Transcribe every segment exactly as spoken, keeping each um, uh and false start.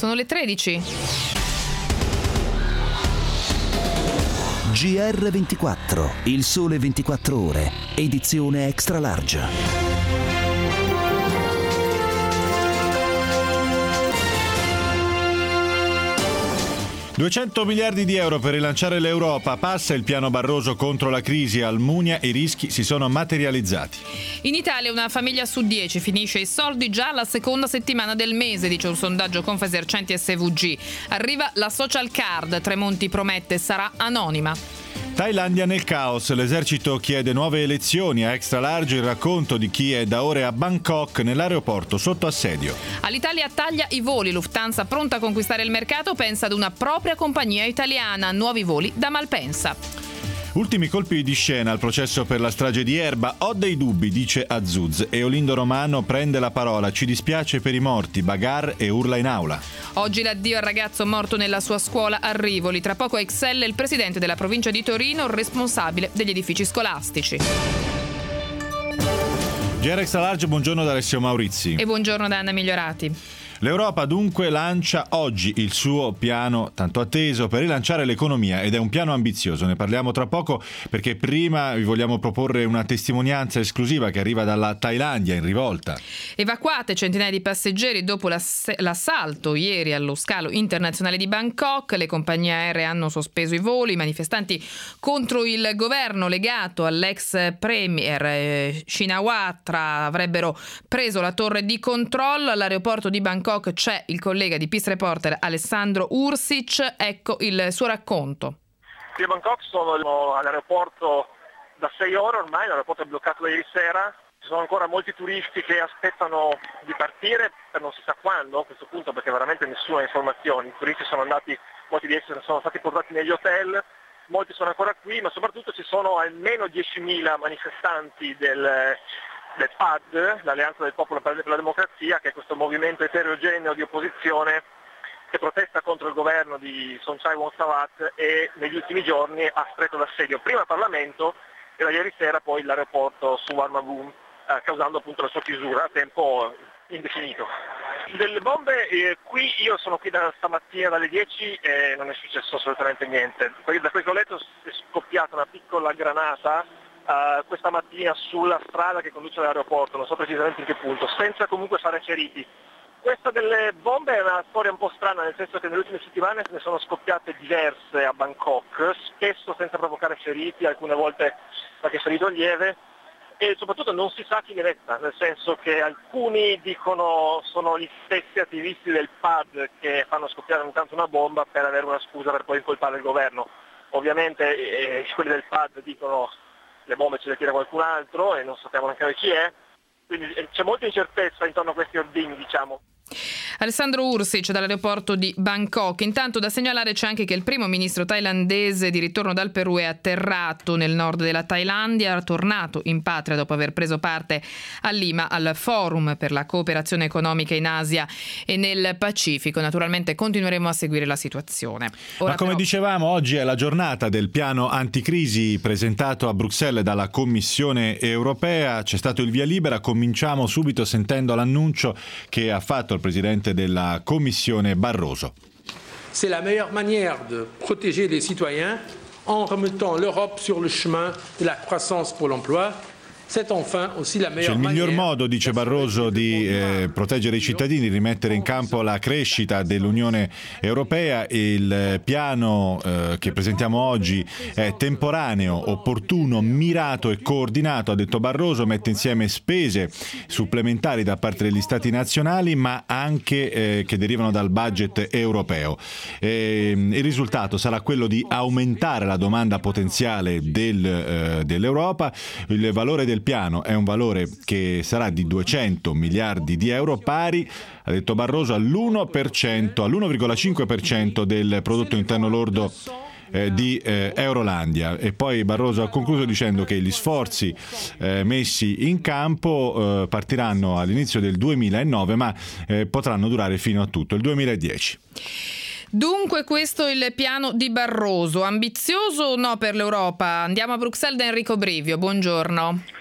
sono le tredici. G R ventiquattro, il sole ventiquattro ore, edizione extra large. duecento miliardi di euro per rilanciare l'Europa, passa il piano Barroso contro la crisi, Almunia e i rischi si sono materializzati. In Italia una famiglia su dieci finisce i soldi già alla seconda settimana del mese, dice un sondaggio Confesercenti S V G. Arriva la social card, Tremonti promette sarà anonima. Thailandia nel caos, l'esercito chiede nuove elezioni, a extra large il racconto di chi è da ore a Bangkok nell'aeroporto sotto assedio. All'Italia taglia i voli, Lufthansa pronta a conquistare il mercato, pensa ad una propria compagnia italiana, nuovi voli da Malpensa. Ultimi colpi di scena al processo per la strage di Erba, ho dei dubbi, dice Azzuz, e Olindo Romano prende la parola, ci dispiace per i morti, bagarre e urla in aula. Oggi l'addio al ragazzo morto nella sua scuola a Rivoli, tra poco a Excel il presidente della provincia di Torino, responsabile degli edifici scolastici. G R Extra Large, buongiorno da Alessio Maurizi. E buongiorno da Anna Migliorati. L'Europa dunque lancia oggi il suo piano tanto atteso per rilanciare l'economia ed è un piano ambizioso, ne parliamo tra poco perché prima vi vogliamo proporre una testimonianza esclusiva che arriva dalla Thailandia in rivolta. Evacuate centinaia di passeggeri dopo l'ass- l'assalto ieri allo scalo internazionale di Bangkok, le compagnie aeree hanno sospeso i voli, i manifestanti contro il governo legato all'ex premier eh, Shinawatra avrebbero preso la torre di controllo all'aeroporto di Bangkok. C'è il collega di Peace Reporter Alessandro Ursic, ecco il suo racconto. Qui a Bangkok sono all'aeroporto da sei ore ormai, l'aeroporto è bloccato da ieri sera, ci sono ancora molti turisti che aspettano di partire per non si sa quando a questo punto perché veramente nessuna informazione, i turisti sono andati, molti di essi sono stati portati negli hotel, molti sono ancora qui ma soprattutto ci sono almeno diecimila manifestanti del del P A D, l'Alleanza del Popolo per la Democrazia, che è questo movimento eterogeneo di opposizione che protesta contro il governo di Somchai Wongsavat e negli ultimi giorni ha stretto l'assedio prima al Parlamento e da ieri sera poi l'aeroporto Suvarnabhumi, eh, causando appunto la sua chiusura a tempo indefinito. Delle bombe, eh, qui io sono qui da stamattina dalle dieci e non è successo assolutamente niente. Da quel che ho letto è scoppiata una piccola granata Uh, questa mattina sulla strada che conduce all'aeroporto, non so precisamente in che punto, senza comunque fare feriti. Questa delle bombe è una storia un po' strana, nel senso che nelle ultime settimane ne sono scoppiate diverse a Bangkok, spesso senza provocare feriti, alcune volte qualche ferito lieve, e soprattutto non si sa chi le metta, nel senso che alcuni dicono sono gli stessi attivisti del P A D che fanno scoppiare ogni tanto una bomba per avere una scusa per poi incolpare il governo. Ovviamente eh, quelli del P A D dicono le bombe ce le tira qualcun altro e non sappiamo neanche chi è, quindi c'è molta incertezza intorno a questi ordini, diciamo. Alessandro Ursic dall'aeroporto di Bangkok. Intanto da segnalare c'è anche che il primo ministro thailandese di ritorno dal Perù è atterrato nel nord della Thailandia, tornato in patria dopo aver preso parte a Lima al Forum per la cooperazione economica in Asia e nel Pacifico. Naturalmente continueremo a seguire la situazione. Ora Ma come però... dicevamo, oggi è la giornata del piano anticrisi presentato a Bruxelles dalla Commissione europea. C'è stato il via libera, cominciamo subito sentendo l'annuncio che ha fatto il presidente della Commissione Barroso. C'est la meilleure manière de protéger les citoyens en remettant l'Europe sur le chemin de la croissance pour l'emploi. C'è il miglior modo, dice Barroso, di eh, proteggere i cittadini, rimettere in campo la crescita dell'Unione Europea. Il piano eh, che presentiamo oggi è temporaneo, opportuno, mirato e coordinato, ha detto Barroso, mette insieme spese supplementari da parte degli Stati nazionali ma anche eh, che derivano dal budget europeo. E, il risultato sarà quello di aumentare la domanda potenziale del, eh, dell'Europa. Il valore del piano è un valore che sarà di duecento miliardi di euro, pari, ha detto Barroso, all'uno per cento, all'uno virgola cinque per cento del prodotto interno lordo eh, di eh, Eurolandia. E poi Barroso ha concluso dicendo che gli sforzi eh, messi in campo eh, partiranno all'inizio del duemilanove ma eh, potranno durare fino a tutto il duemiladieci. Dunque questo è il piano di Barroso, ambizioso o no per l'Europa? Andiamo a Bruxelles da Enrico Brivio, buongiorno.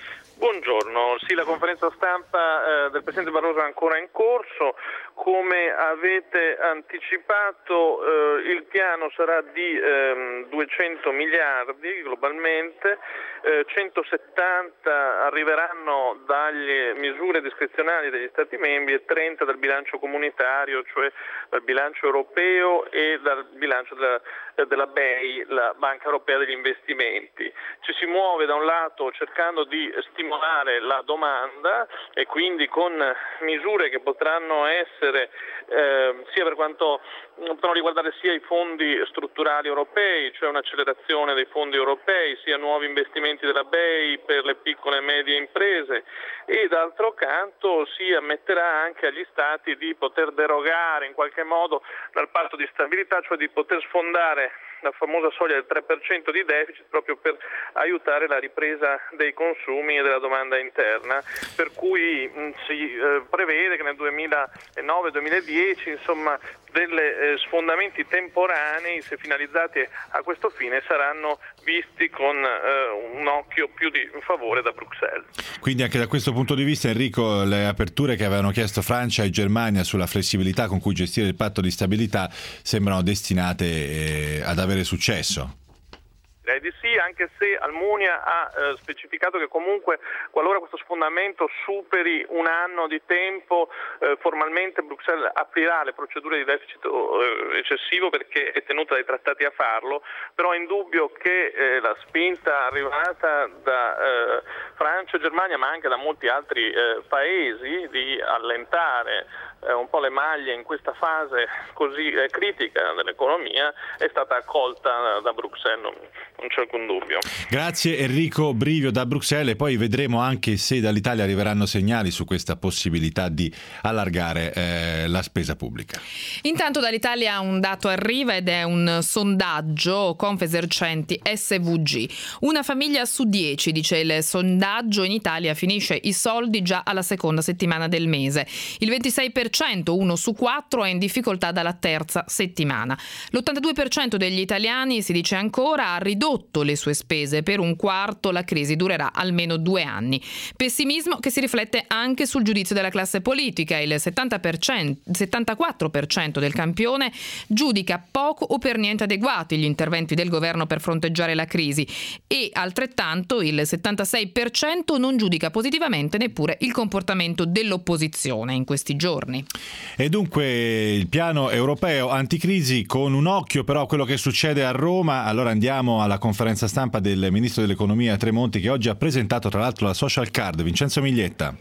Buongiorno, sì, la conferenza stampa eh, del Presidente Barroso è ancora in corso. Come avete anticipato, eh, il piano sarà di ehm, duecento miliardi globalmente, eh, centosettanta arriveranno dalle misure discrezionali degli Stati membri e trenta dal bilancio comunitario, cioè dal bilancio europeo e dal bilancio della, della B E I, la Banca Europea degli Investimenti. Ci si muove da un lato cercando di stimolare la domanda e quindi con misure che potranno essere eh, sia per quanto potranno riguardare sia i fondi strutturali europei, cioè un'accelerazione dei fondi europei, sia nuovi investimenti della B E I per le piccole e medie imprese, e d'altro canto si ammetterà anche agli Stati di poter derogare in qualche modo dal patto di stabilità, cioè di poter sfondare la famosa soglia del tre per cento di deficit proprio per aiutare la ripresa dei consumi e della domanda interna, per cui mh, si eh, prevede che nel duemilanove duemiladieci insomma degli eh, sfondamenti temporanei, se finalizzati a questo fine, saranno visti con eh, un occhio più di favore da Bruxelles. Quindi anche da questo punto di vista, Enrico, le aperture che avevano chiesto Francia e Germania sulla flessibilità con cui gestire il patto di stabilità sembrano destinate eh, ad avere successo. Direi di sì, anche se Almunia ha eh, specificato che comunque qualora questo sfondamento superi un anno di tempo, eh, formalmente Bruxelles aprirà le procedure di deficit eh, eccessivo perché è tenuta dai trattati a farlo, però è indubbio che eh, la spinta arrivata da eh, Francia e Germania, ma anche da molti altri eh, paesi, di allentare eh, un po' le maglie in questa fase così eh, critica dell'economia è stata accolta da Bruxelles. Non, non c'è alcun dubbio. Grazie Enrico Brivio da Bruxelles, e poi vedremo anche se dall'Italia arriveranno segnali su questa possibilità di allargare eh, la spesa pubblica. Intanto dall'Italia un dato arriva ed è un sondaggio Confesercenti S V G. Una famiglia su dieci, dice il sondaggio, in Italia finisce i soldi già alla seconda settimana del mese. Il ventisei per cento, uno su quattro, è in difficoltà dalla terza settimana. L'ottantadue per cento degli italiani, si dice ancora, ha ridotto le sue spese. Per un quarto la crisi durerà almeno due anni. Pessimismo che si riflette anche sul giudizio della classe politica. Il settanta per cento, settantaquattro per cento del campione giudica poco o per niente adeguati gli interventi del governo per fronteggiare la crisi, e altrettanto il settantasei per cento non giudica positivamente neppure il comportamento dell'opposizione in questi giorni. E dunque il piano europeo anticrisi, con un occhio però a quello che succede a Roma. Allora andiamo alla conferenza stampa del ministro dell'economia Tremonti, che oggi ha presentato tra l'altro la social card. Vincenzo Miglietta.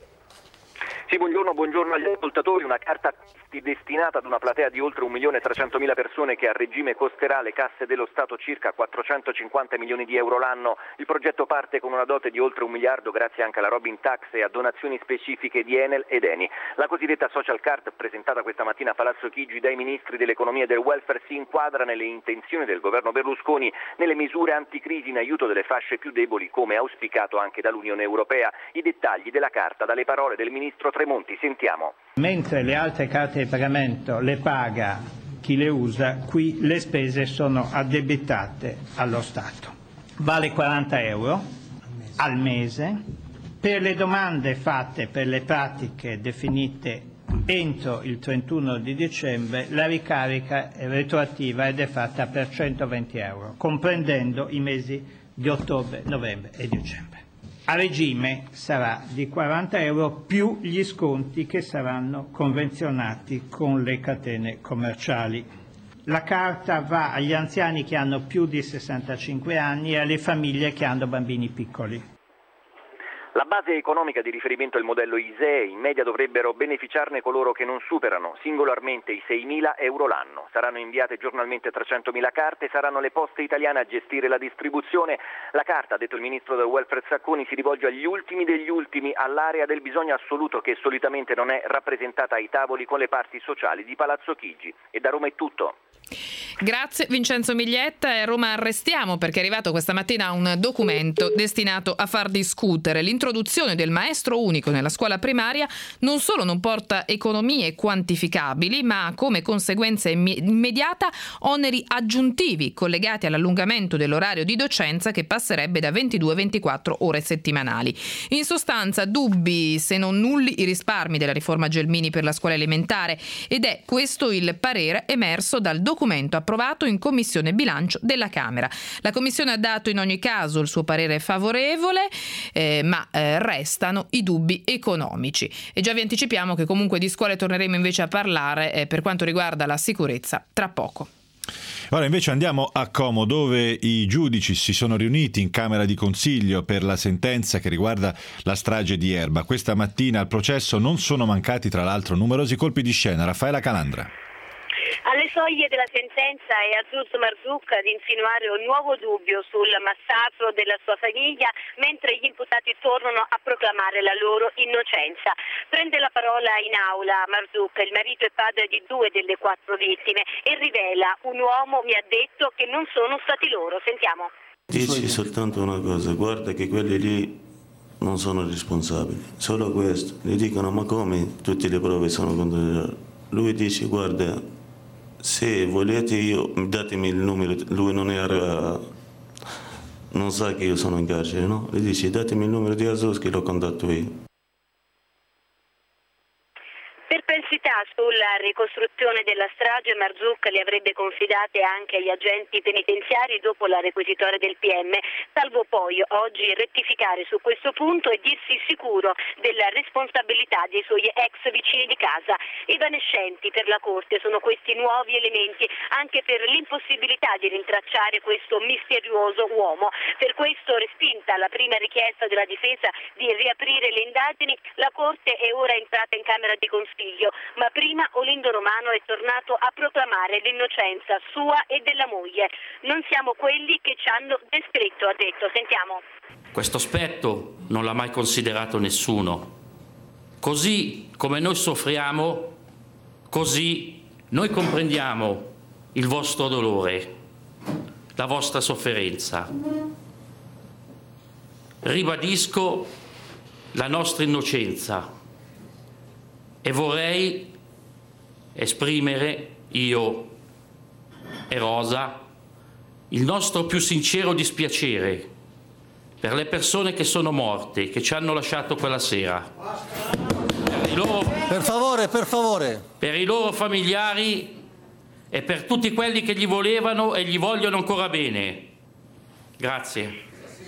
Sì, buongiorno, buongiorno agli ascoltatori. Una carta destinata ad una platea di oltre un milione trecentomila persone che a regime costerà le casse dello Stato circa quattrocentocinquanta milioni di euro l'anno. Il progetto parte con una dote di oltre un miliardo grazie anche alla Robin Tax e a donazioni specifiche di Enel ed Eni. La cosiddetta social card, presentata questa mattina a Palazzo Chigi dai ministri dell'economia e del welfare, si inquadra nelle intenzioni del governo Berlusconi nelle misure anticrisi in aiuto delle fasce più deboli, come auspicato anche dall'Unione Europea. I dettagli della carta dalle parole del ministro Tremonti. Sentiamo. Mentre le altre carte di pagamento le paga chi le usa, qui le spese sono addebitate allo Stato. Vale quaranta euro al mese per le domande fatte per le pratiche definite entro il trentuno di dicembre. La ricarica è retroattiva ed è fatta per centoventi euro, comprendendo i mesi di ottobre, novembre e dicembre. A regime sarà di quaranta euro più gli sconti che saranno convenzionati con le catene commerciali. La carta va agli anziani che hanno più di sessantacinque anni e alle famiglie che hanno bambini piccoli. La base economica di riferimento è il modello I S E E. In media dovrebbero beneficiarne coloro che non superano singolarmente i seimila euro l'anno. Saranno inviate giornalmente trecentomila carte, saranno le poste italiane a gestire la distribuzione. La carta, ha detto il ministro del welfare Sacconi, si rivolge agli ultimi degli ultimi, all'area del bisogno assoluto che solitamente non è rappresentata ai tavoli con le parti sociali di Palazzo Chigi. E da Roma è tutto. Grazie Vincenzo Miglietta. E a Roma arrestiamo perché è arrivato questa mattina un documento destinato a far discutere. l'introduzione del maestro unico nella scuola primaria non solo non porta economie quantificabili, ma ha come conseguenza immediata oneri aggiuntivi collegati all'allungamento dell'orario di docenza, che passerebbe da ventidue a ventiquattro ore settimanali. In sostanza, dubbi se non nulli i risparmi della riforma Gelmini per la scuola elementare, ed è questo il parere emerso dal documento approvato in Commissione Bilancio della Camera. La Commissione ha dato in ogni caso il suo parere favorevole, eh, ma eh, restano i dubbi economici. E già vi anticipiamo che comunque di scuole torneremo invece a parlare eh, per quanto riguarda la sicurezza tra poco. Ora invece andiamo a Como, dove i giudici si sono riuniti in Camera di Consiglio per la sentenza che riguarda la strage di Erba. Questa mattina al processo non sono mancati tra l'altro numerosi colpi di scena. Raffaella Calandra. Alle soglie della sentenza è Azzurro Marzucca ad insinuare un nuovo dubbio sul massacro della sua famiglia, mentre gli imputati tornano a proclamare la loro innocenza. Prende la parola in aula Marzucca, il marito e padre di due delle quattro vittime, e rivela: un uomo mi ha detto che non sono stati loro. Sentiamo. Dici soltanto una cosa: guarda che quelli lì non sono responsabili, solo questo. Gli dicono: ma come tutte le prove sono contro loro? Lui dice: guarda, se volete io datemi il numero. Lui non era, non sa che io sono in carcere, no? Gli dice: datemi il numero di Asos che lo contatto io. Perplessità sulla ricostruzione della strage Marzucca le avrebbe confidate anche agli agenti penitenziari dopo la requisitoria del P M, salvo poi oggi rettificare su questo punto e dirsi sicuro della responsabilità dei suoi ex vicini di casa. Evanescenti per la Corte sono questi nuovi elementi, anche per l'impossibilità di rintracciare questo misterioso uomo. Per questo, respinta la prima richiesta della difesa di riaprire le indagini, la Corte è ora entrata in Camera di Consiglio. Ma prima Olindo Romano è tornato a proclamare l'innocenza sua e della moglie. Non siamo quelli che ci hanno descritto, ha detto. Sentiamo. Questo aspetto non l'ha mai considerato nessuno. Così come noi soffriamo, così noi comprendiamo il vostro dolore, la vostra sofferenza. Ribadisco la nostra innocenza. E vorrei esprimere, io e Rosa, il nostro più sincero dispiacere per le persone che sono morte, che ci hanno lasciato quella sera. Per i loro, per favore, per favore. Per i loro familiari e per tutti quelli che gli volevano e gli vogliono ancora bene. Grazie.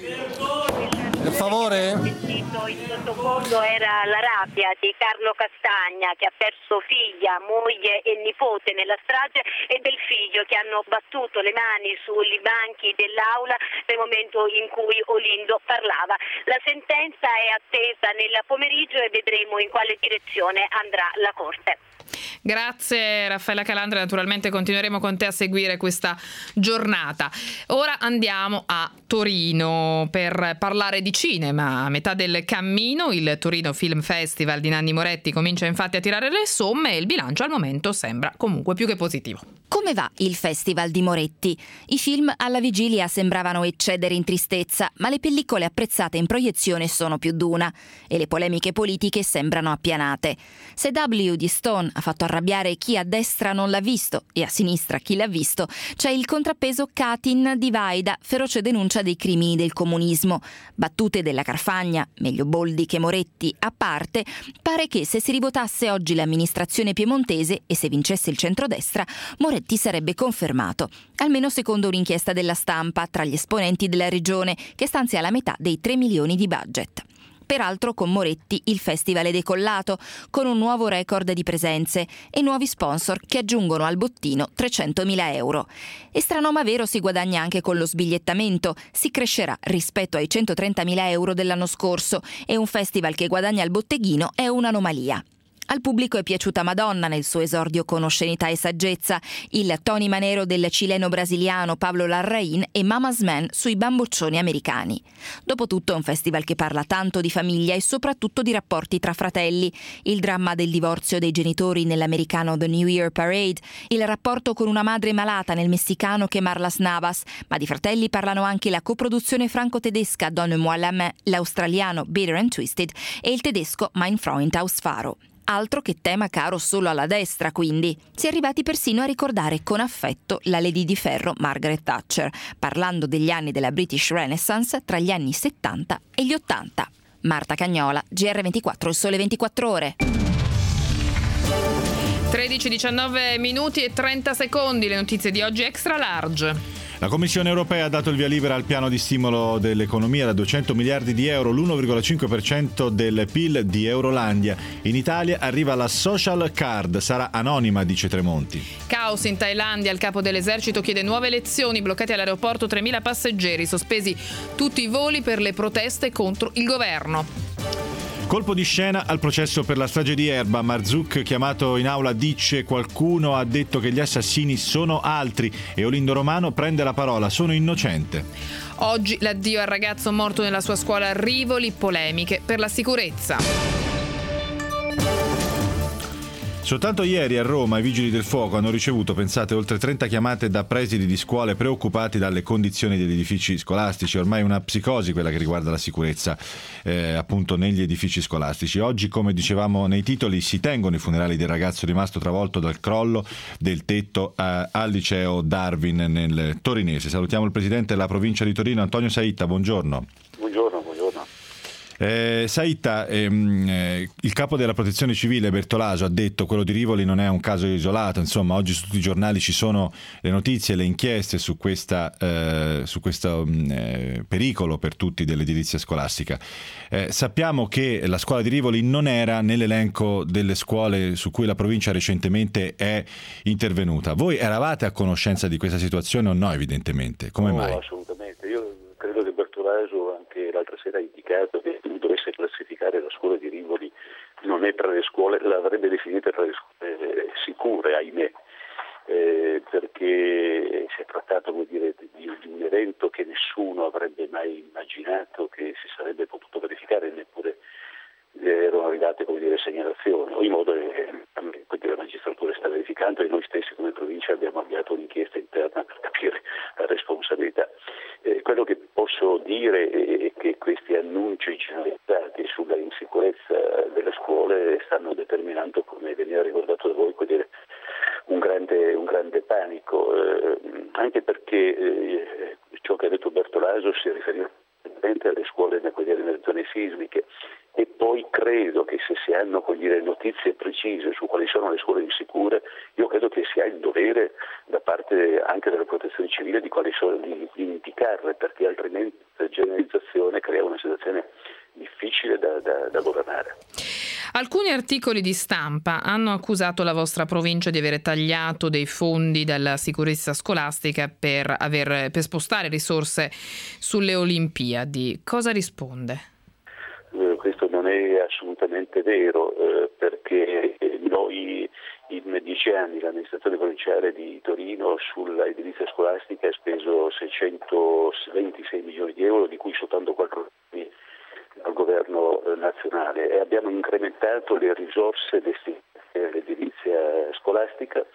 Per favore. Il sottofondo era la rabbia di Carlo Castagna, che ha perso figlia, moglie e nipote nella strage, e del figlio, che hanno battuto le mani sui banchi dell'aula nel momento in cui Olindo parlava. La sentenza è attesa nel pomeriggio e vedremo in quale direzione andrà la Corte. Grazie Raffaella Calandra, naturalmente continueremo con te a seguire questa giornata. Ora andiamo a Torino per parlare di cinema. A metà del cammino il Torino Film Festival di Nanni Moretti comincia infatti a tirare le somme e il bilancio al momento sembra comunque più che positivo. Come va il Festival di Moretti? I film alla vigilia sembravano eccedere in tristezza, ma le pellicole apprezzate in proiezione sono più d'una e le polemiche politiche sembrano appianate. Se W di Stone ha fatto arrabbiare chi a destra non l'ha visto e a sinistra chi l'ha visto, c'è il contrappeso Katyn di Vaida, feroce denuncia dei crimini del comunismo. Battute della Carfagna, meglio Boldi che Moretti, a parte, pare che se si rivotasse oggi l'amministrazione piemontese e se vincesse il centrodestra, Moretti sarebbe confermato, almeno secondo un'inchiesta della Stampa tra gli esponenti della regione, che stanzia la metà dei tre milioni di budget. Peraltro con Moretti il festival è decollato, con un nuovo record di presenze e nuovi sponsor che aggiungono al bottino trecentomila euro. E strano ma vero, si guadagna anche con lo sbigliettamento, si crescerà rispetto ai centotrentamila euro dell'anno scorso e un festival che guadagna al botteghino è un'anomalia. Al pubblico è piaciuta Madonna nel suo esordio con oscenità e saggezza, il Tony Manero del cileno-brasiliano Pablo Larraín e Mama's Man sui bamboccioni americani. Dopotutto è un festival che parla tanto di famiglia e soprattutto di rapporti tra fratelli, il dramma del divorzio dei genitori nell'americano The New Year Parade, il rapporto con una madre malata nel messicano Quemar las Navas, ma di fratelli parlano anche la coproduzione franco-tedesca Donne-moi la main, l'australiano Bitter and Twisted e il tedesco Mein Freund aus Faro. Altro che tema caro solo alla destra, quindi. Si è arrivati persino a ricordare con affetto la Lady di Ferro Margaret Thatcher, parlando degli anni della British Renaissance tra gli anni settanta e gli ottanta. Marta Cagnola, G R ventiquattro, Il Sole ventiquattro Ore. tredici, diciannove minuti e trenta secondi, le notizie di oggi extra large. La Commissione europea ha dato il via libera al piano di stimolo dell'economia da duecento miliardi di euro, l'uno virgola cinque per cento del P I L di Eurolandia. In Italia arriva la social card, sarà anonima, dice Tremonti. Caos in Thailandia, il capo dell'esercito chiede nuove elezioni, bloccati all'aeroporto tremila passeggeri, sospesi tutti i voli per le proteste contro il governo. Colpo di scena al processo per la strage di Erba. Marzuc, chiamato in aula, dice: qualcuno ha detto che gli assassini sono altri, e Olindo Romano prende la parola: sono innocente. Oggi l'addio al ragazzo morto nella sua scuola a Rivoli, polemiche per la sicurezza. Soltanto ieri a Roma i vigili del fuoco hanno ricevuto, pensate, oltre trenta chiamate da presidi di scuole preoccupati dalle condizioni degli edifici scolastici. Ormai è una psicosi quella che riguarda la sicurezza eh, appunto negli edifici scolastici. Oggi, come dicevamo nei titoli, si tengono i funerali del ragazzo rimasto travolto dal crollo del tetto eh, al liceo Darwin nel Torinese. Salutiamo il presidente della provincia di Torino, Antonio Saitta, buongiorno. Buongiorno, buongiorno. Eh, Saitta, ehm, eh, il capo della protezione civile Bertolaso ha detto: quello di Rivoli non è un caso isolato. Insomma, oggi su tutti i giornali ci sono le notizie, le inchieste su questa eh, su questo eh, pericolo per tutti dell'edilizia scolastica. Eh, sappiamo che la scuola di Rivoli non era nell'elenco delle scuole su cui la provincia recentemente è intervenuta. Voi eravate a conoscenza di questa situazione o no? Evidentemente. Come no, mai? Assolutamente. Io credo che Bertolaso anche l'altra sera ha indicato che dovesse classificare la scuola di Rivoli non è tra le scuole, l'avrebbe definita tra le scuole sicure, ahimè, eh, perché si è trattato, come dire, di, di un evento che nessuno avrebbe mai immaginato che si sarebbe potuto verificare, neppure erano arrivate, come dire, segnalazioni. In modo che la magistratura sta verificando e noi stessi come provincia abbiamo avviato un'inchiesta interna per capire la responsabilità. Eh, quello che posso dire è che questi annunci generalizzati sulla insicurezza delle scuole stanno determinando, come veniva ricordato da voi, dire, un grande, un grande panico, eh, anche perché eh, ciò che ha detto Bertolaso si riferiva alle scuole nelle zone sismiche, e poi credo che se si hanno, come dire, notizie precise su quali sono le scuole insicure, io credo che si ha il dovere da parte anche della protezione civile di quali sono, di, di indicarle, perché altrimenti la generalizzazione crea una situazione difficile da, da, da governare. Alcuni articoli di stampa hanno accusato la vostra provincia di aver tagliato dei fondi dalla sicurezza scolastica per, aver, per spostare risorse sulle Olimpiadi. Cosa risponde? Eh, questo non è assolutamente vero, eh, perché noi in dieci anni l'amministrazione provinciale di Torino sulla edilizia scolastica ha speso seicentoventisei milioni di euro, di cui soltanto quattro milioni al governo nazionale, e abbiamo incrementato le risorse destinate all'edilizia scolastica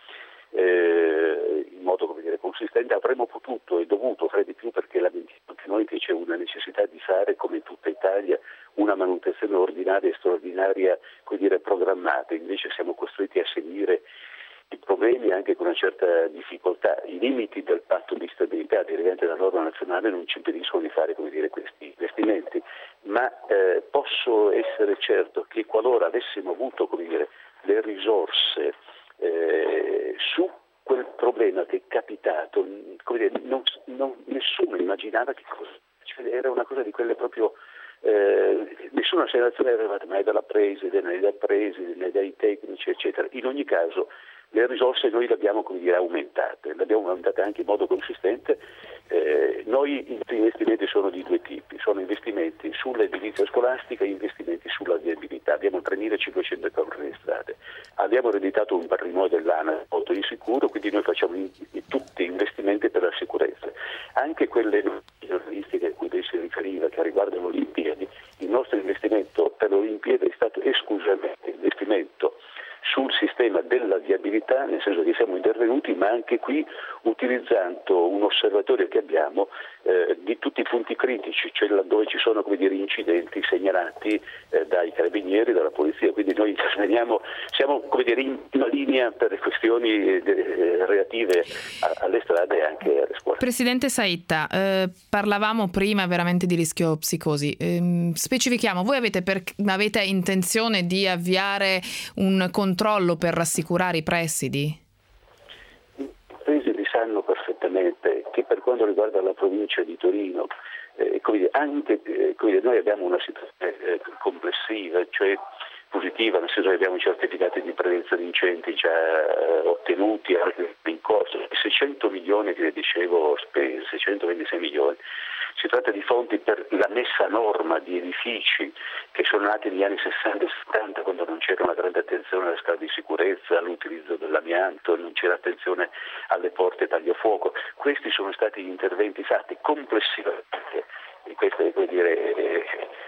eh, in modo, come dire, consistente. Avremmo potuto e dovuto fare di più, perché lamentiamo anche noi che c'è una necessità di fare, come in tutta Italia, una manutenzione ordinaria e straordinaria, come dire, programmata. Invece siamo costretti a seguire i problemi anche con una certa difficoltà. I limiti del patto di stabilità derivanti dalla norma nazionale non ci impediscono di fare, come dire, questi investimenti, ma eh, posso essere certo che qualora avessimo avuto, come dire, le risorse eh, su quel problema che è capitato, come dire, non, non, nessuno immaginava che cosa, cioè, era una cosa di quelle proprio. Eh, nessuna segnalazione era arrivata mai dalla preside, né dal preside, né dai tecnici, eccetera. In ogni caso Le risorse noi le abbiamo, come dire, aumentate, le abbiamo aumentate anche in modo consistente. Eh, noi i investimenti sono di due tipi, sono investimenti sull'edilizia scolastica e investimenti sulla viabilità. Abbiamo tremilacinquecento chilometri di strade, abbiamo ereditato un patrimonio dell'ANAS molto insicuro, quindi noi facciamo in, in tutti investimenti per la sicurezza, anche quelle giornalistiche a cui lei si riferiva che riguardano le Olimpiadi. Il nostro investimento per le Olimpiadi è stato esclusivamente investimento sul sistema della viabilità, nel senso che siamo intervenuti, ma anche qui utilizzando un osservatorio che abbiamo eh, di tutti i punti critici, cioè laddove ci sono, come dire, incidenti segnalati eh, dai carabinieri, dalla polizia, quindi noi interveniamo, siamo, come dire, in prima linea per le questioni eh, relative a, alle strade e anche alle scuole. Presidente Saitta, eh, parlavamo prima veramente di rischio psicosi, eh, specifichiamo, voi avete, per, avete intenzione di avviare un controllo per rassicurare i presidi? I presidi sanno perfettamente che per quanto riguarda la provincia di Torino, eh, come dire, anche eh, come dire, noi abbiamo una situazione eh, complessiva, cioè positiva, nel senso che abbiamo i certificati di prevenzione di incendi già eh, ottenuti, altri in corso, seicento milioni che dicevo spesi, seicentoventisei milioni. Si tratta di fondi per la messa a norma di edifici che sono nati negli anni sessanta e settanta, quando non c'era una grande attenzione alle scale di sicurezza, all'utilizzo dell'amianto, non c'era attenzione alle porte tagliafuoco. Questi sono stati gli interventi fatti complessivamente. Questo è, come dire, eh,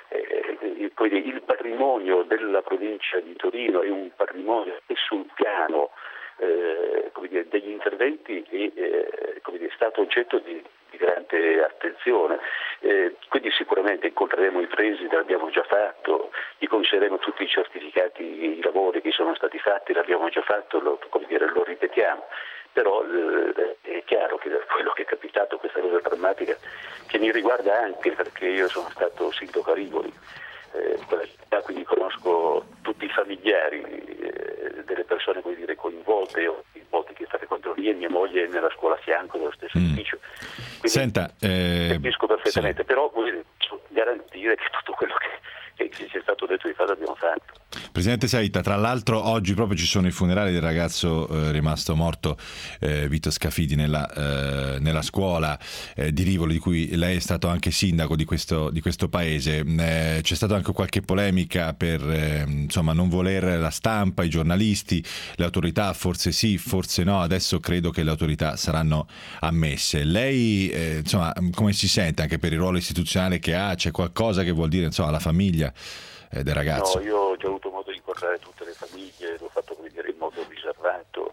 eh, eh, il patrimonio della provincia di Torino è un patrimonio che sul piano eh, come dire, degli interventi è, eh, come dire, è stato oggetto di, di grande attenzione. Eh, quindi sicuramente incontreremo i presidi, l'abbiamo già fatto, gli concederemo tutti i certificati, i lavori che sono stati fatti, l'abbiamo già fatto, lo, come dire, lo ripetiamo. Però eh, è chiaro che quello che è capitato, questa cosa drammatica, che mi riguarda anche perché io sono stato sindaco a Rivoli, eh, quindi conosco tutti i familiari eh, delle persone, come dire, coinvolte, o volte che state contro me e mia moglie nella scuola a fianco dello stesso mm. edificio. Quindi Senta, eh, capisco perfettamente, sì. però voglio garantire che tutto quello che, che ci è stato detto di fare abbiamo fatto. Presidente Saitta, tra l'altro oggi proprio ci sono i funerali del ragazzo eh, rimasto morto, eh, Vito Scafidi, nella, eh, nella scuola eh, di Rivoli, di cui lei è stato anche sindaco di questo, di questo paese. Eh, c'è stata anche qualche polemica per eh, insomma non voler la stampa, i giornalisti, le autorità, forse sì, forse no, adesso credo che le autorità saranno ammesse. Lei eh, insomma come si sente anche per il ruolo istituzionale che ha? C'è qualcosa che vuol dire insomma alla famiglia eh, del ragazzo? No, io ho già avuto modo di incontrare tutte le famiglie, l'ho fatto, come dire, in modo riservato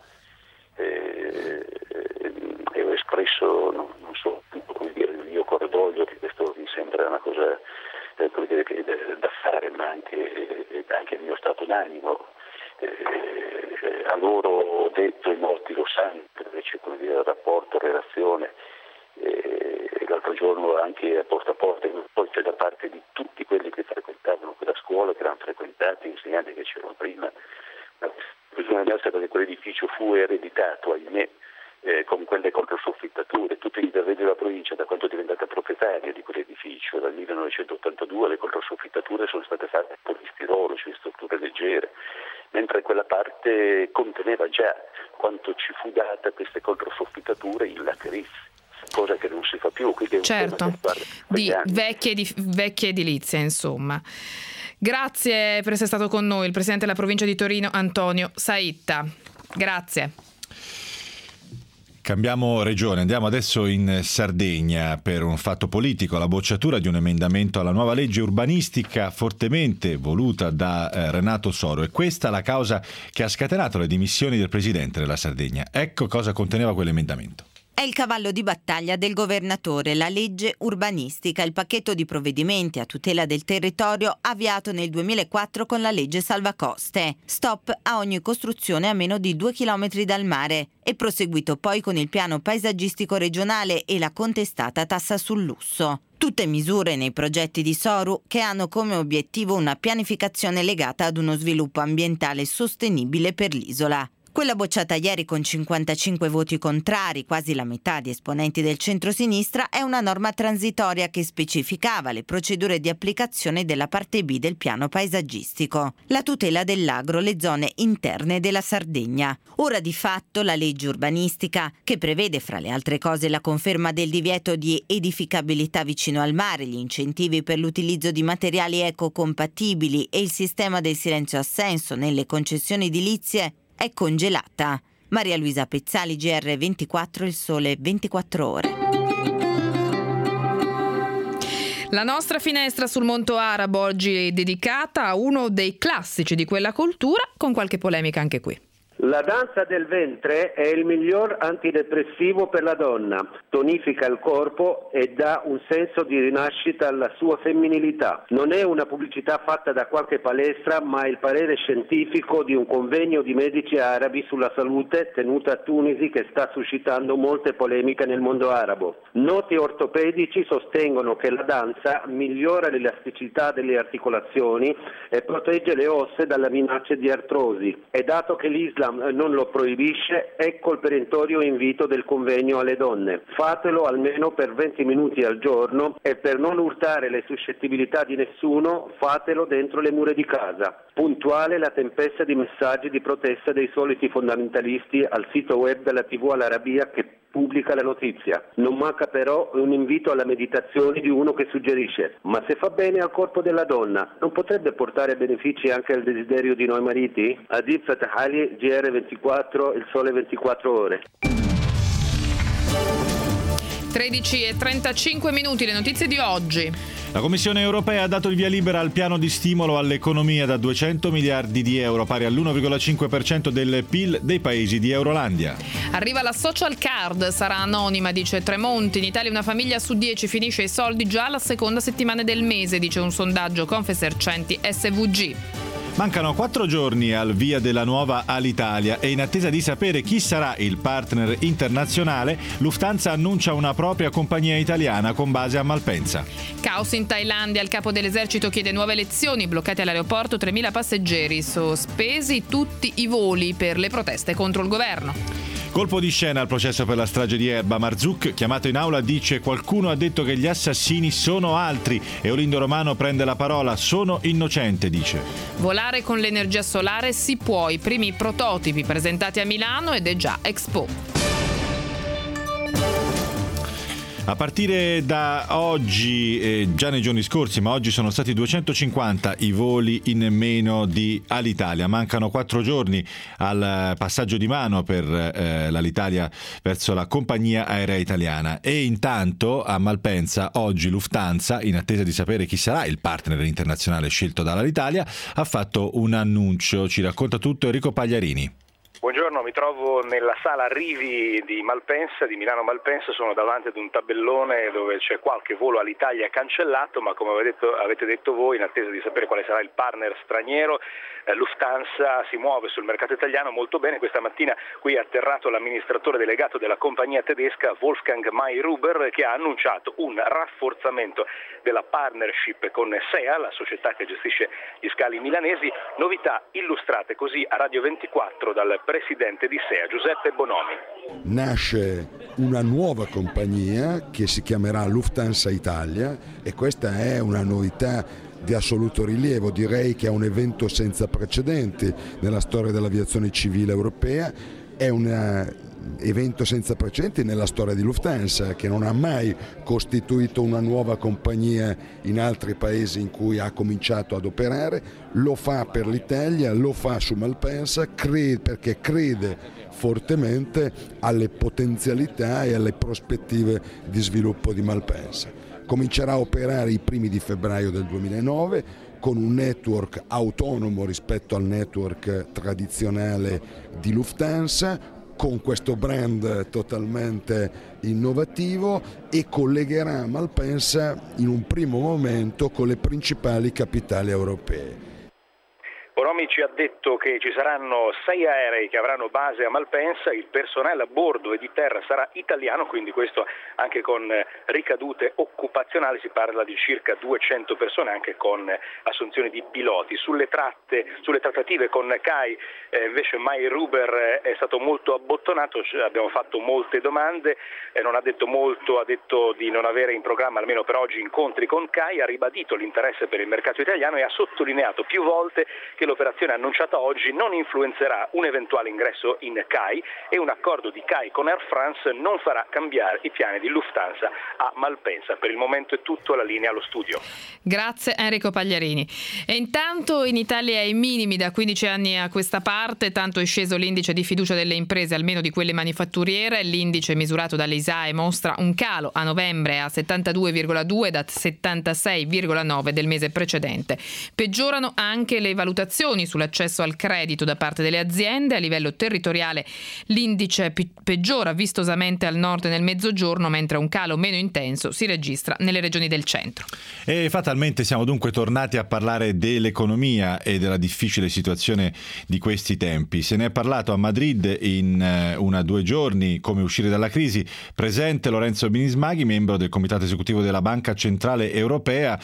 e, e ho espresso non, non so come dire, il mio cordoglio, che questo mi sembra una cosa eh, come dire, che, da fare, ma anche, anche il mio stato d'animo. Eh, a loro ho detto, i morti lo sanno, c'è, come dire, il rapporto, relazione. E l'altro giorno anche a porta a porta, poi c'è da parte di tutti quelli che frequentavano quella scuola, che l'hanno frequentata, insegnanti che c'erano prima, ma bisogna essere perché quell'edificio fu ereditato, ahimè, eh, con quelle controsoffittature, tutti gli interventi della provincia, da quando è diventata proprietaria di quell'edificio, dal millenovecentottantadue le controsoffittature sono state fatte con polistirolo, cioè strutture leggere, mentre quella parte conteneva già, quanto ci fu data queste controsoffittature, il lacriz, cosa che non si fa più, quindi certo, di vecchie, di vecchie edilizie, insomma. Grazie per essere stato con noi il presidente della provincia di Torino Antonio Saitta. Grazie. Cambiamo regione, andiamo adesso in Sardegna per un fatto politico, la bocciatura di un emendamento alla nuova legge urbanistica fortemente voluta da eh, Renato Soro. E questa la causa che ha scatenato le dimissioni del presidente della Sardegna. Ecco cosa conteneva quell'emendamento. È il cavallo di battaglia del governatore, la legge urbanistica, il pacchetto di provvedimenti a tutela del territorio avviato nel duemilaquattro con la legge Salvacoste. Stop a ogni costruzione a meno di due chilometri dal mare e proseguito poi con il piano paesaggistico regionale e la contestata tassa sul lusso. Tutte misure nei progetti di Soru che hanno come obiettivo una pianificazione legata ad uno sviluppo ambientale sostenibile per l'isola. Quella bocciata ieri con cinquantacinque voti contrari, quasi la metà di esponenti del centro-sinistra, è una norma transitoria che specificava le procedure di applicazione della parte B del piano paesaggistico, la tutela dell'agro, le zone interne della Sardegna. Ora di fatto la legge urbanistica, che prevede fra le altre cose la conferma del divieto di edificabilità vicino al mare, gli incentivi per l'utilizzo di materiali ecocompatibili e il sistema del silenzio assenso nelle concessioni edilizie, è congelata. Maria Luisa Pezzali, G R ventiquattro, Il Sole ventiquattro Ore. La nostra finestra sul mondo arabo oggi è dedicata a uno dei classici di quella cultura, con qualche polemica anche qui. La danza del ventre è il miglior antidepressivo per la donna, tonifica il corpo e dà un senso di rinascita alla sua femminilità. Non è una pubblicità fatta da qualche palestra, ma è il parere scientifico di un convegno di medici arabi sulla salute tenuto a Tunisi che sta suscitando molte polemiche nel mondo arabo. Noti ortopedici sostengono che la danza migliora l'elasticità delle articolazioni e protegge le ossa dalla minaccia di artrosi. E dato che l'Islam non lo proibisce, ecco il perentorio invito del convegno alle donne. Fatelo almeno per venti minuti al giorno e per non urtare le suscettibilità di nessuno, fatelo dentro le mura di casa. Puntuale la tempesta di messaggi di protesta dei soliti fondamentalisti al sito web della tivù Al-Arabia che pubblica la notizia. Non manca però un invito alla meditazione di uno che suggerisce: ma se fa bene al corpo della donna, non potrebbe portare benefici anche al desiderio di noi mariti? Adib Fatahali, G R ventiquattro, Il Sole ventiquattro Ore. tredici e trentacinque minuti, le notizie di oggi. La Commissione europea ha dato il via libera al piano di stimolo all'economia da duecento miliardi di euro, pari all'uno virgola cinque per cento del P I L dei paesi di Eurolandia. Arriva la social card, sarà anonima, dice Tremonti. In Italia una famiglia su dieci finisce i soldi già alla seconda settimana del mese, dice un sondaggio Confesercenti S V G. Mancano quattro giorni al via della nuova Alitalia e in attesa di sapere chi sarà il partner internazionale, Lufthansa annuncia una propria compagnia italiana con base a Malpensa. Caos in Thailandia, il capo dell'esercito chiede nuove elezioni, bloccati all'aeroporto tremila passeggeri, sospesi tutti i voli per le proteste contro il governo. Colpo di scena al processo per la strage di Erba. Marzuc, chiamato in aula, dice: qualcuno ha detto che gli assassini sono altri, e Olindo Romano prende la parola: sono innocente, dice. Volare con l'energia solare si può, i primi prototipi presentati a Milano ed è già Expo. A partire da oggi, eh, già nei giorni scorsi, ma oggi sono stati duecentocinquanta i voli in meno di Alitalia. Mancano quattro giorni al passaggio di mano per eh, l'Alitalia verso la compagnia aerea italiana. E intanto a Malpensa oggi Lufthansa, in attesa di sapere chi sarà il partner internazionale scelto dall'Alitalia, ha fatto un annuncio. Ci racconta tutto Enrico Pagliarini. Buongiorno, mi trovo nella sala arrivi di Malpensa, di Milano Malpensa, sono davanti ad un tabellone dove c'è qualche volo all'Italia cancellato, ma come avete detto, avete detto voi, in attesa di sapere quale sarà il partner straniero, eh, Lufthansa si muove sul mercato italiano molto bene. Questa mattina qui è atterrato l'amministratore delegato della compagnia tedesca Wolfgang Mayruber, che ha annunciato un rafforzamento della partnership con S E A, la società che gestisce gli scali milanesi, novità illustrate così a Radio ventiquattro dal presidente di S E A, Giuseppe Bonomi. Nasce una nuova compagnia che si chiamerà Lufthansa Italia e questa è una novità di assoluto rilievo. Direi che è un evento senza precedenti nella storia dell'aviazione civile europea, è un evento senza precedenti nella storia di Lufthansa, che non ha mai costituito una nuova compagnia in altri paesi in cui ha cominciato ad operare. Lo fa per l'Italia, lo fa su Malpensa crede, perché crede fortemente alle potenzialità e alle prospettive di sviluppo di Malpensa. Comincerà a operare i primi di febbraio del duemilanove con un network autonomo rispetto al network tradizionale di Lufthansa, con questo brand totalmente innovativo, e collegherà Malpensa in un primo momento con le principali capitali europee. Bonomi ci ha detto che ci saranno sei aerei che avranno base a Malpensa, il personale a bordo e di terra sarà italiano, quindi questo anche con ricadute occupazionali, si parla di circa duecento persone, anche con assunzioni di piloti. Sulle tratte, sulle trattative con C A I eh, invece Mai Ruber è stato molto abbottonato, abbiamo fatto molte domande, eh, non ha detto molto, ha detto di non avere in programma almeno per oggi incontri con C A I, ha ribadito l'interesse per il mercato italiano e ha sottolineato più volte che l'operazione annunciata oggi non influenzerà un eventuale ingresso in C A I e un accordo di C A I con Air France non farà cambiare i piani di Lufthansa a Malpensa. Per il momento è tutto, la linea allo studio. Grazie Enrico Pagliarini. E intanto in Italia ai minimi da quindici anni a questa parte, tanto è sceso l'indice di fiducia delle imprese, almeno di quelle manifatturiere. L'indice misurato dall'I S A E mostra un calo a novembre a settantadue virgola due da settantasei virgola nove del mese precedente. Peggiorano anche le valutazioni sull'accesso al credito da parte delle aziende. A livello territoriale l'indice peggiora vistosamente al nord e nel mezzogiorno, mentre un calo meno intenso si registra nelle regioni del centro. E fatalmente siamo dunque tornati a parlare dell'economia e della difficile situazione di questi tempi. Se ne è parlato a Madrid in una due giorni, come uscire dalla crisi. Presente Lorenzo Binismaghi, membro del comitato esecutivo della Banca Centrale Europea,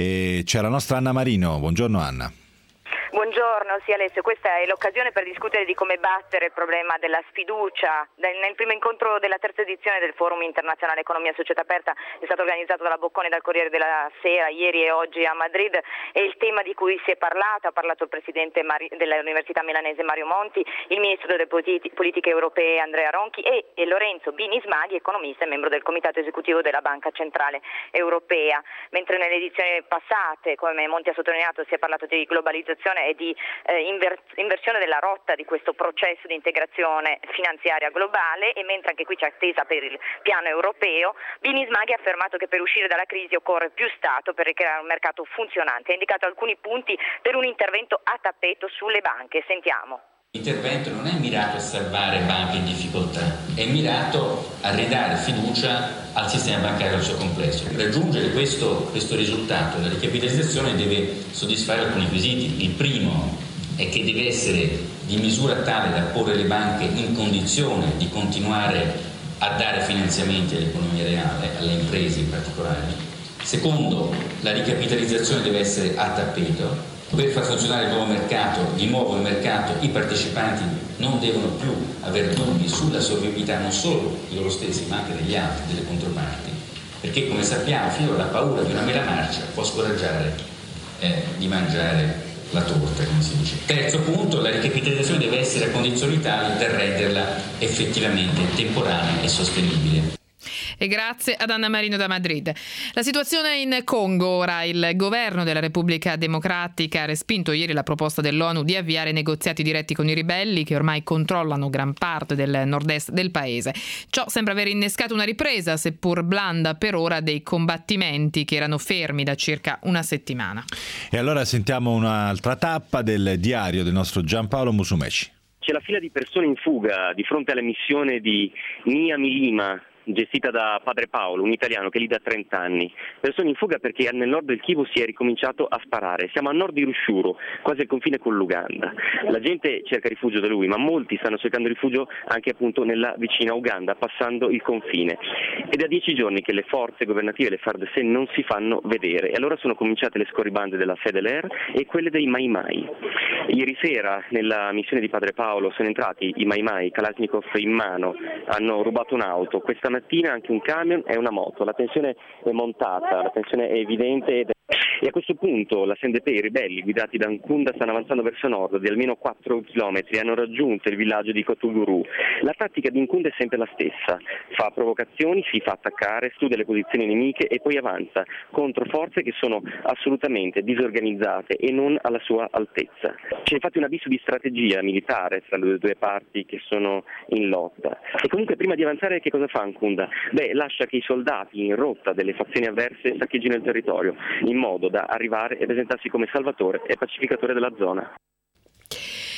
e c'è la nostra Anna Marino. Buongiorno Anna. Buongiorno, sì Alessio, questa è l'occasione per discutere di come battere il problema della sfiducia. Nel primo incontro della terza edizione del Forum Internazionale Economia e Società Aperta, è stato organizzato dalla Bocconi e dal Corriere della Sera ieri e oggi a Madrid, e il tema di cui si è parlato, ha parlato il presidente dell'Università Milanese Mario Monti, il ministro delle politiche europee Andrea Ronchi e, e Lorenzo Binismaghi, economista e membro del comitato esecutivo della Banca Centrale Europea. Mentre nelle edizioni passate, come Monti ha sottolineato, si è parlato di globalizzazione e di eh, inver- inversione della rotta di questo processo di integrazione finanziaria globale, e mentre anche qui c'è attesa per il piano europeo, Binismaghi ha affermato che per uscire dalla crisi occorre più Stato per ricreare un mercato funzionante. Ha indicato alcuni punti per un intervento a tappeto sulle banche. Sentiamo. L'intervento non è mirato a salvare banche in difficoltà, è mirato a ridare fiducia al sistema bancario nel suo complesso. Per raggiungere questo, questo risultato, la ricapitalizzazione deve soddisfare alcuni quesiti. Il primo è che deve essere di misura tale da porre le banche in condizione di continuare a dare finanziamenti all'economia reale, alle imprese in particolare. Secondo, la ricapitalizzazione deve essere a tappeto. Per far funzionare il nuovo mercato, di nuovo il mercato, i partecipanti non devono più avere dubbi sulla solvibilità non solo di loro stessi ma anche degli altri, delle controparti, perché come sappiamo finora la paura di una mela marcia può scoraggiare eh, di mangiare la torta, come si dice. Terzo punto, la ricapitalizzazione deve essere a condizioni tali da renderla effettivamente temporanea e sostenibile. E grazie ad Anna Marino da Madrid. La situazione in Congo ora. Il governo della Repubblica Democratica ha respinto ieri la proposta dell'ONU di avviare negoziati diretti con i ribelli che ormai controllano gran parte del nord-est del paese. Ciò sembra aver innescato una ripresa, seppur blanda per ora, dei combattimenti che erano fermi da circa una settimana. E allora sentiamo un'altra tappa del diario del nostro Giampaolo Musumeci. C'è la fila di persone in fuga di fronte alla missione di Niamey Lima, gestita da Padre Paolo, un italiano che è lì da trenta anni. Persone in fuga perché nel nord del Kivu si è ricominciato a sparare. Siamo a nord di Rushuru, quasi al confine con l'Uganda. La gente cerca rifugio da lui, ma molti stanno cercando rifugio anche appunto nella vicina Uganda, passando il confine. Ed è da dieci giorni che le forze governative, le F A R D C, non si fanno vedere. E allora sono cominciate le scorribande della F E D L R e quelle dei Mai Mai. Ieri sera, nella missione di Padre Paolo, sono entrati i Mai Mai, Kalashnikov in mano, hanno rubato un'auto. Questa mattina anche un camion e una moto. La tensione è montata, la tensione è evidente ed è... E a questo punto la S N D P e i ribelli guidati da Nkunda stanno avanzando verso nord di almeno quattro chilometri e hanno raggiunto il villaggio di Kotuguru. La tattica di Nkunda è sempre la stessa: fa provocazioni, si fa attaccare, studia le posizioni nemiche e poi avanza contro forze che sono assolutamente disorganizzate e non alla sua altezza. C'è infatti un abisso di strategia militare tra le due parti che sono in lotta. E comunque prima di avanzare che cosa fa Nkunda? Beh, lascia che i soldati in rotta delle fazioni avverse saccheggino il territorio, in modo da arrivare e presentarsi come salvatore e pacificatore della zona.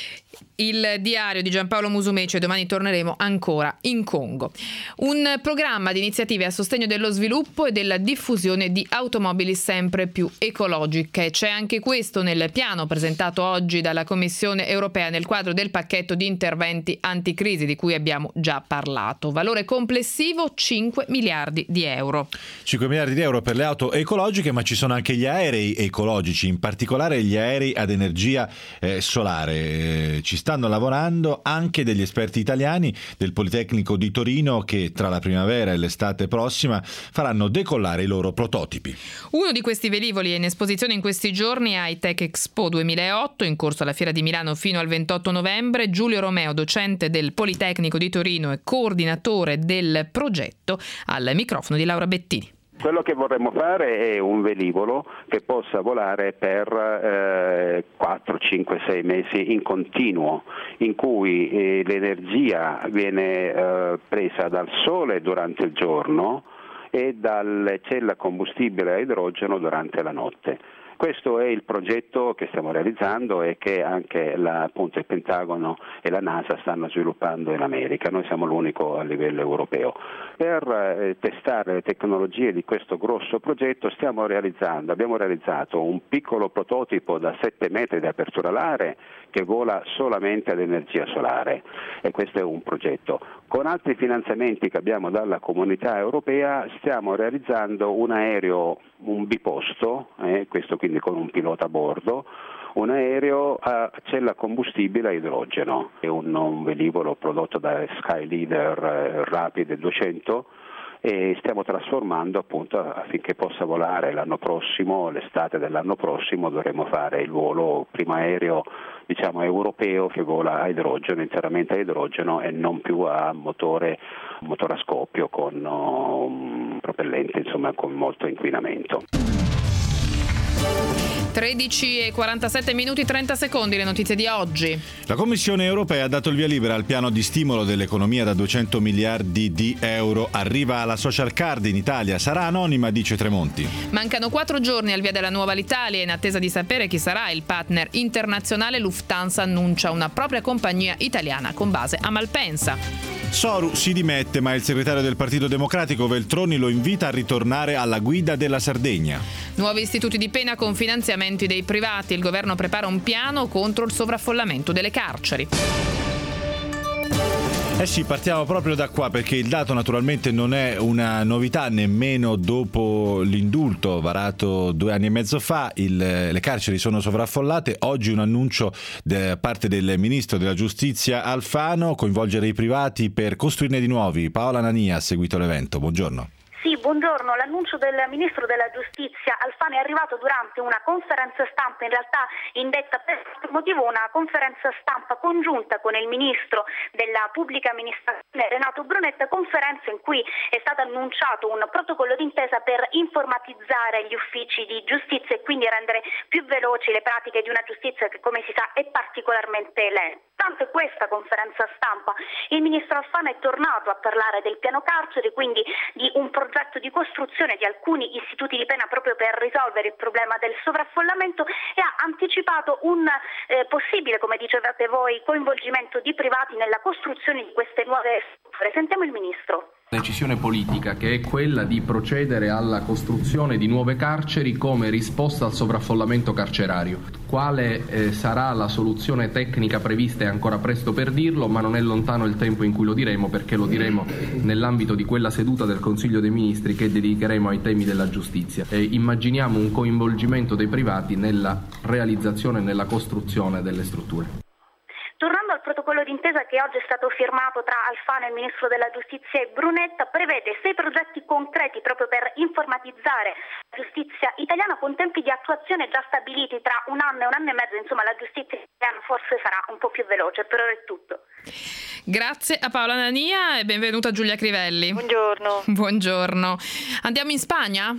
Il diario di Giampaolo Musumeci e domani torneremo ancora in Congo. Un programma di iniziative a sostegno dello sviluppo e della diffusione di automobili sempre più ecologiche. C'è anche questo nel piano presentato oggi dalla Commissione europea nel quadro del pacchetto di interventi anticrisi di cui abbiamo già parlato. Valore complessivo cinque miliardi di euro. cinque miliardi di euro per le auto ecologiche, ma ci sono anche gli aerei ecologici, in particolare gli aerei ad energia eh, solare. Eh, ci stanno lavorando anche degli esperti italiani del Politecnico di Torino che tra la primavera e l'estate prossima faranno decollare i loro prototipi. Uno di questi velivoli è in esposizione in questi giorni a Tech Expo duemilaotto, in corso alla Fiera di Milano fino al ventotto novembre. Giulio Romeo, docente del Politecnico di Torino e coordinatore del progetto, al microfono di Laura Bettini. Quello che vorremmo fare è un velivolo che possa volare per eh, quattro, cinque, sei mesi in continuo, in cui eh, l'energia viene eh, presa dal sole durante il giorno e dalle celle a combustibile a idrogeno durante la notte. Questo è il progetto che stiamo realizzando e che anche la, appunto, il Pentagono e la NASA stanno sviluppando in America. Noi siamo l'unico a livello europeo. Per eh, testare le tecnologie di questo grosso progetto stiamo realizzando, abbiamo realizzato un piccolo prototipo da sette metri di apertura alare che vola solamente ad energia solare, e questo è un progetto. Con altri finanziamenti che abbiamo dalla Comunità Europea stiamo realizzando un aereo, un biposto, eh, questo quindi con un pilota a bordo, un aereo a cella combustibile a idrogeno. È un, un velivolo prodotto da Skyleader eh, Rapid duecento, e stiamo trasformando appunto affinché possa volare l'anno prossimo, l'estate dell'anno prossimo dovremo fare il volo, primo aereo diciamo europeo che vola a idrogeno, interamente a idrogeno e non più a motore, motore a scoppio con um, propellente insomma con molto inquinamento. tredici e quarantasette minuti trenta secondi, le notizie di oggi. La Commissione europea ha dato il via libera al piano di stimolo dell'economia da duecento miliardi di euro. Arriva la social card in Italia, sarà anonima, dice Tremonti. Mancano quattro giorni al via della nuova Alitalia. In attesa di sapere chi sarà il partner internazionale, Lufthansa annuncia una propria compagnia italiana con base a Malpensa. Soru si dimette, ma il segretario del Partito Democratico Veltroni lo invita a ritornare alla guida della Sardegna. Nuovi istituti di pena con finanziamenti dei privati. Il governo prepara un piano contro il sovraffollamento delle carceri. Eh sì, partiamo proprio da qua, perché il dato naturalmente non è una novità nemmeno dopo l'indulto varato due anni e mezzo fa. Il, le carceri sono sovraffollate. Oggi un annuncio da parte del ministro della giustizia Alfano: coinvolgere i privati per costruirne di nuovi. Paola Nania ha seguito l'evento. Buongiorno. Sì, buongiorno. L'annuncio del Ministro della Giustizia Alfano è arrivato durante una conferenza stampa, in realtà indetta per questo motivo una conferenza stampa congiunta con il Ministro della Pubblica Amministrazione Renato Brunetta, conferenza in cui è stato annunciato un protocollo d'intesa per informatizzare gli uffici di giustizia e quindi rendere più veloci le pratiche di una giustizia che, come si sa, è particolarmente lenta. Durante questa conferenza stampa il Ministro Alfano è tornato a parlare del piano carceri, quindi di un progetto di costruzione di alcuni istituti di pena proprio per risolvere il problema del sovraffollamento, e ha anticipato un eh, possibile, come dicevate voi, coinvolgimento di privati nella costruzione di queste nuove strutture. Sentiamo il Ministro. Decisione politica che è quella di procedere alla costruzione di nuove carceri come risposta al sovraffollamento carcerario. Quale eh, sarà la soluzione tecnica prevista è ancora presto per dirlo, ma non è lontano il tempo in cui lo diremo, perché lo diremo nell'ambito di quella seduta del Consiglio dei Ministri che dedicheremo ai temi della giustizia. E immaginiamo un coinvolgimento dei privati nella realizzazione e nella costruzione delle strutture. Tornando al protocollo d'intesa che oggi è stato firmato tra Alfano e il Ministro della Giustizia e Brunetta, prevede sei progetti concreti proprio per informatizzare la giustizia italiana con tempi di attuazione già stabiliti tra un anno e un anno e mezzo. Insomma, la giustizia italiana forse sarà un po' più veloce. Per ora è tutto. Grazie a Paola Nania e benvenuta Giulia Crivelli. Buongiorno. Buongiorno. Andiamo in Spagna?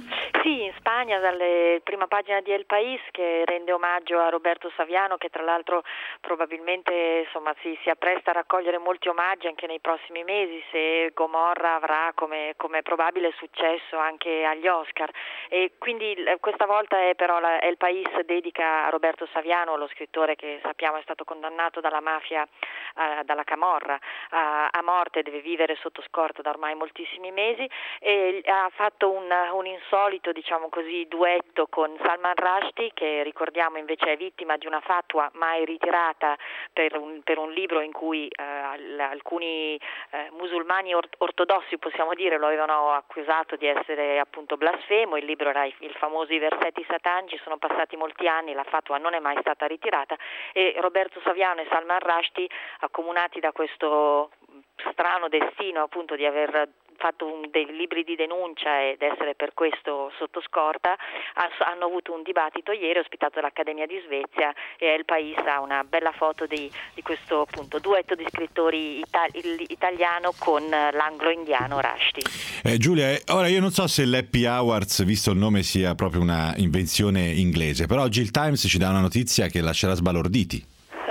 Sì, in Spagna, dalle prima pagina di El País, che rende omaggio a Roberto Saviano, che tra l'altro probabilmente insomma si, si appresta a raccogliere molti omaggi anche nei prossimi mesi, se Gomorra avrà come, come probabile successo anche agli Oscar. E quindi questa volta è però la, El País dedica a Roberto Saviano, lo scrittore che sappiamo è stato condannato dalla mafia, uh, dalla Camorra, uh, a morte, deve vivere sotto scorta da ormai moltissimi mesi, e ha fatto un, un insolito, diciamo così, duetto con Salman Rushdie, che ricordiamo invece è vittima di una fatwa mai ritirata per un, per un libro in cui uh, alcuni uh, musulmani or- ortodossi, possiamo dire, lo avevano accusato di essere appunto blasfemo. Il libro era il famoso I versetti satanici, sono passati molti anni, la fatwa non è mai stata ritirata e Roberto Saviano e Salman Rushdie, accomunati da questo strano destino appunto di aver fatto un, dei libri di denuncia ed essere per questo sotto scorta, hanno avuto un dibattito ieri ospitato dall'Accademia di Svezia, e El País ha una bella foto di, di questo appunto duetto di scrittori itali- italiano con l'anglo-indiano Rushdie. Eh, Giulia, ora io non so se l'Happy Awards, visto il nome, sia proprio una invenzione inglese, però oggi il Times ci dà una notizia che lascerà sbalorditi.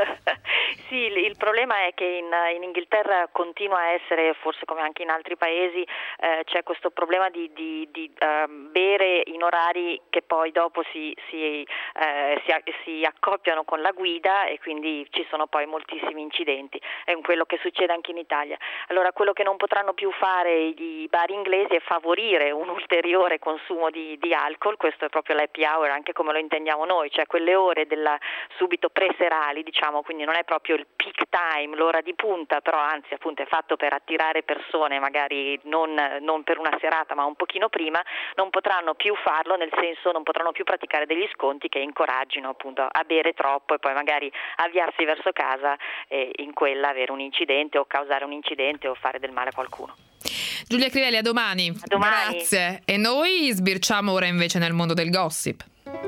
Sì, il problema è che in, in Inghilterra continua a essere, forse come anche in altri paesi, eh, c'è questo problema di, di, di uh, bere in orari che poi dopo si, si, eh, si, si accoppiano con la guida, e quindi ci sono poi moltissimi incidenti. È quello che succede anche in Italia. Allora, quello che non potranno più fare i bar inglesi è favorire un ulteriore consumo di, di alcol. Questo è proprio l'happy hour, anche come lo intendiamo noi, cioè quelle ore della, subito pre-serali, diciamo, quindi non è proprio il peak time, l'ora di punta, però anzi appunto è fatto per attirare persone, magari non, non per una serata ma un pochino prima. Non potranno più farlo, nel senso non potranno più praticare degli sconti che incoraggino appunto a bere troppo e poi magari avviarsi verso casa e in quella avere un incidente o causare un incidente o fare del male a qualcuno. Giulia Crivelli, a domani. A domani. Grazie. E noi sbirciamo ora invece nel mondo del gossip.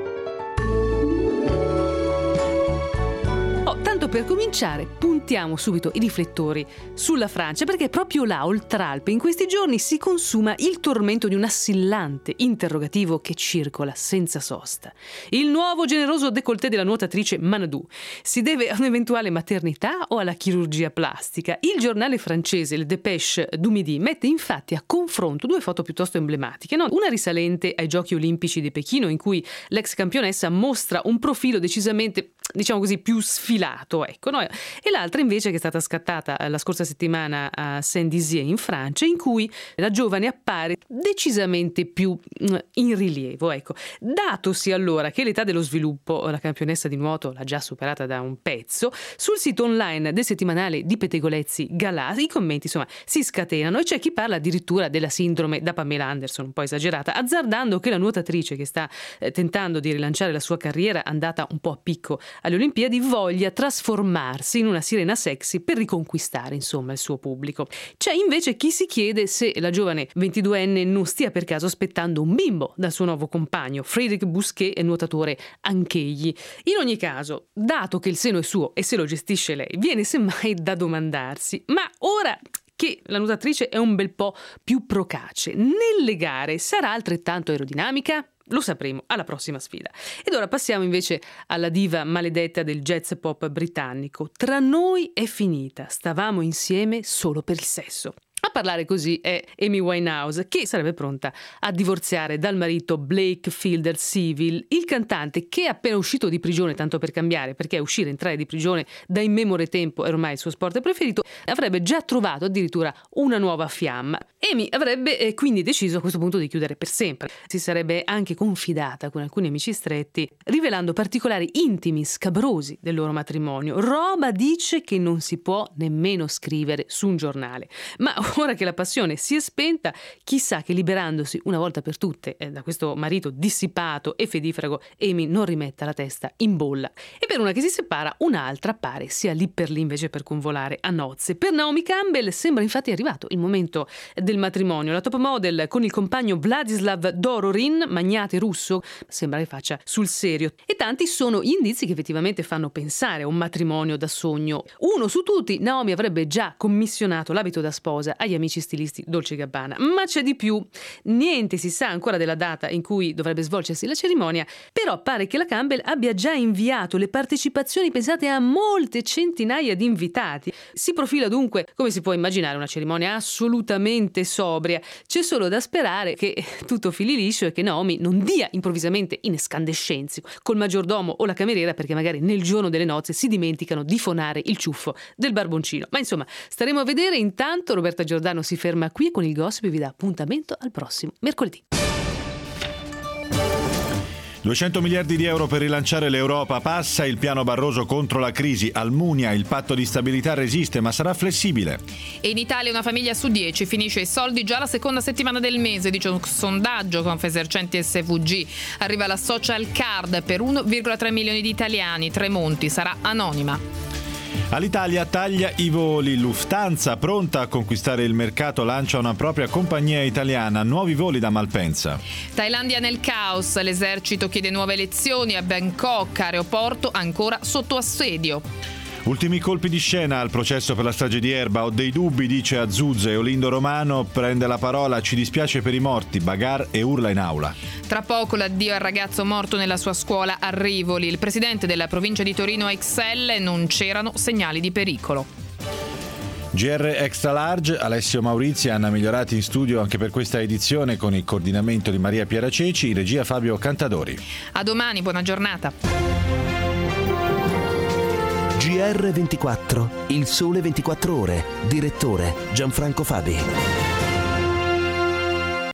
Tanto per cominciare, puntiamo subito i riflettori sulla Francia, perché proprio là, oltre Alpe, in questi giorni si consuma il tormento di un assillante interrogativo che circola senza sosta. Il nuovo generoso décolleté della nuotatrice Manadou si deve a un'eventuale maternità o alla chirurgia plastica? Il giornale francese Le Dépêche du Midi mette infatti a confronto due foto piuttosto emblematiche, no? Una risalente ai Giochi Olimpici di Pechino, in cui l'ex campionessa mostra un profilo decisamente, diciamo così, più sfilato, ecco, no? E l'altra invece, che è stata scattata la scorsa settimana a Saint-Dizier in Francia, in cui la giovane appare decisamente più in rilievo, ecco. Datosi allora che l'età dello sviluppo la campionessa di nuoto l'ha già superata da un pezzo, sul sito online del settimanale di pettegolezzi Galà i commenti insomma si scatenano, e c'è chi parla addirittura della sindrome da Pamela Anderson, un po' esagerata, azzardando che la nuotatrice, che sta eh, tentando di rilanciare la sua carriera andata un po' a picco alle Olimpiadi, voglia trasformarsi in una sirena sexy per riconquistare insomma il suo pubblico. C'è invece chi si chiede se la giovane ventiduenne non stia per caso aspettando un bimbo dal suo nuovo compagno, Frédéric Bousquet, nuotatore anch'egli. In ogni caso, dato che il seno è suo e se lo gestisce lei, viene semmai da domandarsi: ma ora che la nuotatrice è un bel po' più procace, nelle gare sarà altrettanto aerodinamica? Lo sapremo alla prossima sfida. Ed ora passiamo invece alla diva maledetta del jazz pop britannico. Tra noi è finita, stavamo insieme solo per il sesso. A parlare così è Amy Winehouse, che sarebbe pronta a divorziare dal marito Blake Fielder Civil, il cantante che è appena uscito di prigione, tanto per cambiare, perché uscire e entrare di prigione da immemore tempo è ormai il suo sport preferito, avrebbe già trovato addirittura una nuova fiamma. Amy avrebbe eh, quindi deciso a questo punto di chiudere per sempre. Si sarebbe anche confidata con alcuni amici stretti, rivelando particolari intimi, scabrosi del loro matrimonio. Roba, dice, che non si può nemmeno scrivere su un giornale. Ma ora che la passione si è spenta, chissà che liberandosi una volta per tutte eh, da questo marito dissipato e fedifrago, Amy non rimetta la testa in bolla. E per una che si separa, un'altra pare sia lì per lì invece per convolare a nozze. Per Naomi Campbell sembra infatti arrivato il momento del matrimonio. La top model con il compagno Vladislav Dororin, magnate russo, sembra che faccia sul serio. E tanti sono gli indizi che effettivamente fanno pensare a un matrimonio da sogno. Uno su tutti: Naomi avrebbe già commissionato l'abito da sposa agli amici stilisti Dolce e Gabbana. Ma c'è di più. Niente si sa ancora della data in cui dovrebbe svolgersi la cerimonia, però pare che la Campbell abbia già inviato le partecipazioni pensate a molte centinaia di invitati. Si profila dunque, come si può immaginare, una cerimonia assolutamente sobria. C'è solo da sperare che tutto fili liscio e che Naomi non dia improvvisamente in escandescenze col maggiordomo o la cameriera, perché magari nel giorno delle nozze si dimenticano di fonare il ciuffo del barboncino. Ma insomma, staremo a vedere. Intanto Roberta Giordano si ferma qui con il gossip e vi dà appuntamento al prossimo mercoledì. duecento miliardi di euro per rilanciare l'Europa, passa il piano Barroso contro la crisi. Almunia, il patto di stabilità resiste ma sarà flessibile. E in Italia una famiglia su dieci finisce i soldi già la seconda settimana del mese, dice un sondaggio Confesercenti S V G. Arriva la social card per uno virgola tre milioni di italiani. Tremonti sarà anonima. All'Italia taglia i voli. Lufthansa, pronta a conquistare il mercato, lancia una propria compagnia italiana. Nuovi voli da Malpensa. Thailandia nel caos. L'esercito chiede nuove elezioni a Bangkok. Aeroporto ancora sotto assedio. Ultimi colpi di scena al processo per la strage di Erba. Ho dei dubbi, dice Azzuzze. Olindo Romano prende la parola. Ci dispiace per i morti. Bagar e urla in aula. Tra poco l'addio al ragazzo morto nella sua scuola a Rivoli. Il presidente della provincia di Torino Excel: non c'erano segnali di pericolo. G R Extra Large, Alessio Maurizi e Anna Migliorati in studio anche per questa edizione con il coordinamento di Maria Piera Ceci, in regia Fabio Cantadori. A domani, buona giornata. G R ventiquattro, il sole ventiquattro ore, direttore Gianfranco Fabi.